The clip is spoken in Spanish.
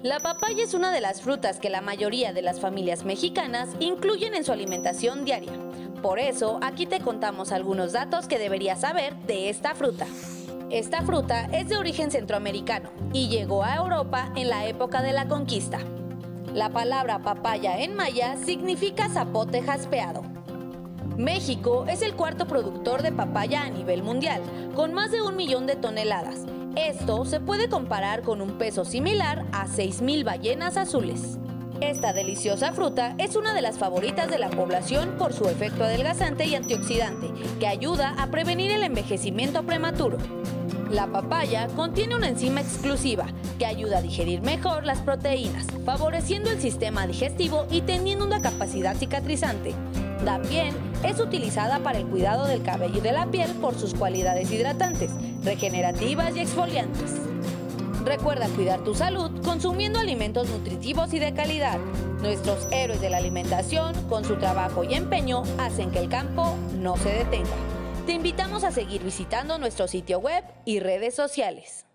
La papaya es una de las frutas que la mayoría de las familias mexicanas incluyen en su alimentación diaria. Por eso, aquí te contamos algunos datos que deberías saber de esta fruta. Esta fruta es de origen centroamericano y llegó a Europa en la época de la conquista. La palabra papaya en maya significa zapote jaspeado. México es el cuarto productor de papaya a nivel mundial, con más de 1 millón de toneladas. Esto se puede comparar con un peso similar a 6,000 ballenas azules. Esta deliciosa fruta es una de las favoritas de la población por su efecto adelgazante y antioxidante, que ayuda a prevenir el envejecimiento prematuro. La papaya contiene una enzima exclusiva que ayuda a digerir mejor las proteínas, favoreciendo el sistema digestivo y teniendo una capacidad cicatrizante. También es utilizada para el cuidado del cabello y de la piel por sus cualidades hidratantes, regenerativas y exfoliantes. Recuerda cuidar tu salud consumiendo alimentos nutritivos y de calidad. Nuestros héroes de la alimentación, con su trabajo y empeño, hacen que el campo no se detenga. Te invitamos a seguir visitando nuestro sitio web y redes sociales.